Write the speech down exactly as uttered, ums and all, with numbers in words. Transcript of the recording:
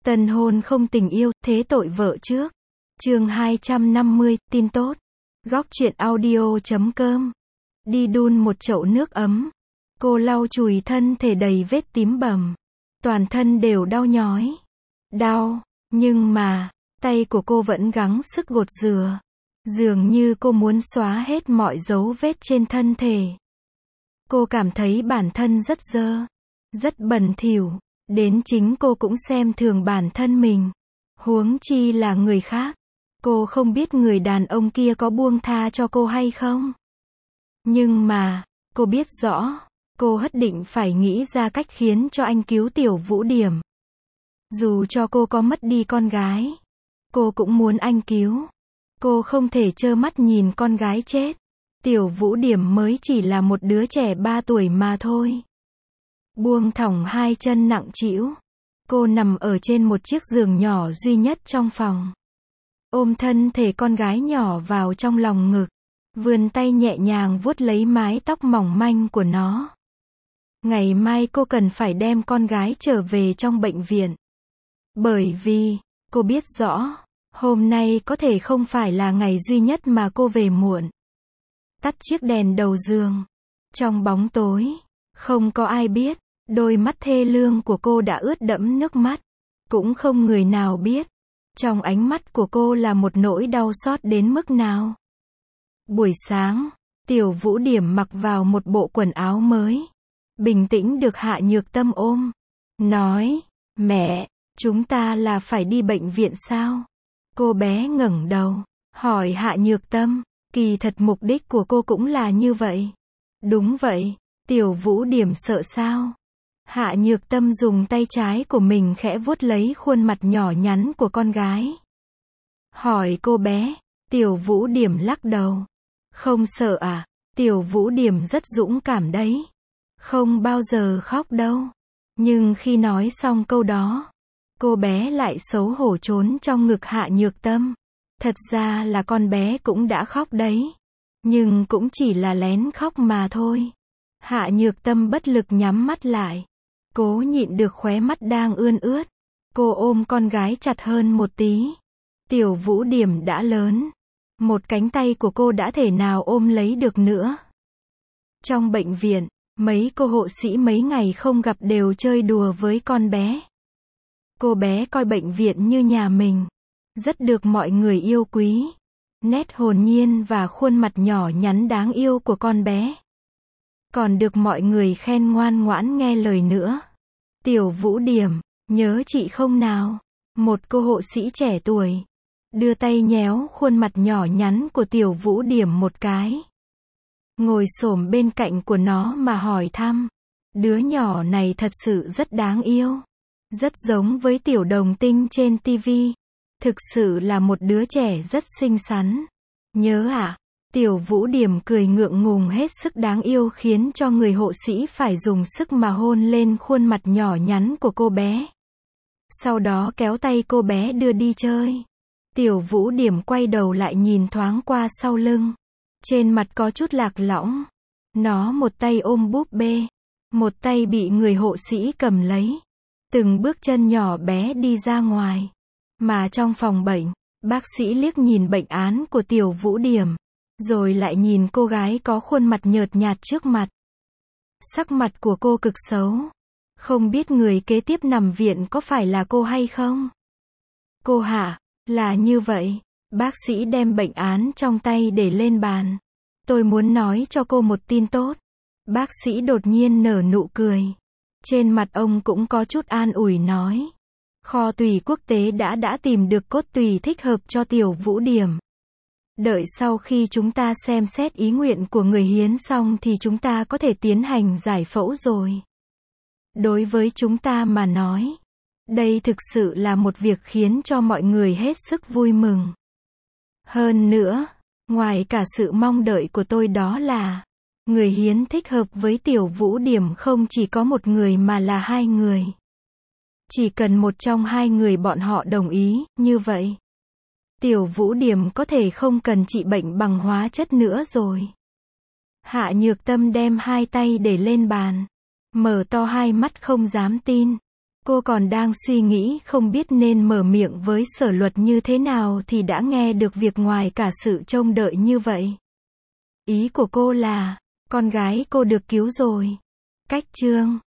Tân hôn không tình yêu, thế tội vợ trước. Chương hai trăm năm mươi, tin tốt. Góc truyện audio chấm com. Đi đun một chậu nước ấm. Cô lau chùi thân thể đầy vết tím bầm. Toàn thân đều đau nhói. Đau, nhưng mà, tay của cô vẫn gắng sức gột rửa. Dường như cô muốn xóa hết mọi dấu vết trên thân thể. Cô cảm thấy bản thân rất dơ, rất bẩn thỉu, đến chính cô cũng xem thường bản thân mình. Huống chi là người khác. Cô không biết người đàn ông kia có buông tha cho cô hay không. Nhưng mà, cô biết rõ, cô nhất định phải nghĩ ra cách khiến cho anh cứu Tiểu Vũ Điểm. Dù cho cô có mất đi con gái, cô cũng muốn anh cứu. Cô không thể trơ mắt nhìn con gái chết. Tiểu Vũ Điểm mới chỉ là một đứa trẻ ba tuổi mà thôi. Buông thõng hai chân nặng trĩu, cô nằm ở trên một chiếc giường nhỏ duy nhất trong phòng. Ôm thân thể con gái nhỏ vào trong lòng ngực, vươn tay nhẹ nhàng vuốt lấy mái tóc mỏng manh của nó. Ngày mai cô cần phải đem con gái trở về trong bệnh viện. Bởi vì, cô biết rõ, hôm nay có thể không phải là ngày duy nhất mà cô về muộn. Tắt chiếc đèn đầu giường. Trong bóng tối, không có ai biết, đôi mắt thê lương của cô đã ướt đẫm nước mắt. Cũng không người nào biết, trong ánh mắt của cô là một nỗi đau xót đến mức nào. Buổi sáng, Tiểu Vũ Điểm mặc vào một bộ quần áo mới. Bình tĩnh được Hạ Nhược Tâm ôm. Nói, mẹ, chúng ta là phải đi bệnh viện sao? Cô bé ngẩng đầu, hỏi Hạ Nhược Tâm. Kỳ thật mục đích của cô cũng là như vậy. Đúng vậy, Tiểu Vũ Điểm sợ sao? Hạ Nhược Tâm dùng tay trái của mình khẽ vuốt lấy khuôn mặt nhỏ nhắn của con gái. Hỏi cô bé. Tiểu Vũ Điểm lắc đầu. Không sợ à? Tiểu Vũ Điểm rất dũng cảm đấy. Không bao giờ khóc đâu. Nhưng khi nói xong câu đó, cô bé lại xấu hổ trốn trong ngực Hạ Nhược Tâm. Thật ra là con bé cũng đã khóc đấy. Nhưng cũng chỉ là lén khóc mà thôi. Hạ Nhược Tâm bất lực nhắm mắt lại. Cố nhịn được khóe mắt đang ươn ướt. Cô ôm con gái chặt hơn một tí. Tiểu Vũ Điểm đã lớn. Một cánh tay của cô đã thể nào ôm lấy được nữa. Trong bệnh viện, mấy cô hộ sĩ mấy ngày không gặp đều chơi đùa với con bé. Cô bé coi bệnh viện như nhà mình. Rất được mọi người yêu quý. Nét hồn nhiên và khuôn mặt nhỏ nhắn đáng yêu của con bé. Còn được mọi người khen ngoan ngoãn nghe lời nữa. Tiểu Vũ Điểm, nhớ chị không nào? Một cô hộ sĩ trẻ tuổi đưa tay nhéo khuôn mặt nhỏ nhắn của Tiểu Vũ Điểm một cái. Ngồi xổm bên cạnh của nó mà hỏi thăm. Đứa nhỏ này thật sự rất đáng yêu. Rất giống với Tiểu Đồng Tinh trên tivi. Thực sự là một đứa trẻ rất xinh xắn. Nhớ à? Tiểu Vũ Điểm cười ngượng ngùng hết sức đáng yêu khiến cho người hộ sĩ phải dùng sức mà hôn lên khuôn mặt nhỏ nhắn của cô bé. Sau đó kéo tay cô bé đưa đi chơi. Tiểu Vũ Điểm quay đầu lại nhìn thoáng qua sau lưng. Trên mặt có chút lạc lõng. Nó một tay ôm búp bê. Một tay bị người hộ sĩ cầm lấy. Từng bước chân nhỏ bé đi ra ngoài. Mà trong phòng bệnh, bác sĩ liếc nhìn bệnh án của Tiểu Vũ Điểm. Rồi lại nhìn cô gái có khuôn mặt nhợt nhạt trước mặt. Sắc mặt của cô cực xấu. Không biết người kế tiếp nằm viện có phải là cô hay không? Cô hả? Là như vậy. Bác sĩ đem bệnh án trong tay để lên bàn. Tôi muốn nói cho cô một tin tốt. Bác sĩ đột nhiên nở nụ cười. Trên mặt ông cũng có chút an ủi nói. Kho tùy quốc tế đã đã tìm được cốt tùy thích hợp cho Tiểu Vũ Điểm. Đợi sau khi chúng ta xem xét ý nguyện của người hiến xong thì chúng ta có thể tiến hành giải phẫu rồi. Đối với chúng ta mà nói, đây thực sự là một việc khiến cho mọi người hết sức vui mừng. Hơn nữa, ngoài cả sự mong đợi của tôi đó là, người hiến thích hợp với Tiểu Vũ Điểm không chỉ có một người mà là hai người. Chỉ cần một trong hai người bọn họ đồng ý, như vậy, Tiểu Vũ Điểm có thể không cần trị bệnh bằng hóa chất nữa rồi. Hạ Nhược Tâm đem hai tay để lên bàn. Mở to hai mắt không dám tin. Cô còn đang suy nghĩ không biết nên mở miệng với Sở Luật như thế nào thì đã nghe được việc ngoài cả sự trông đợi như vậy. Ý của cô là, con gái cô được cứu rồi. Cách chương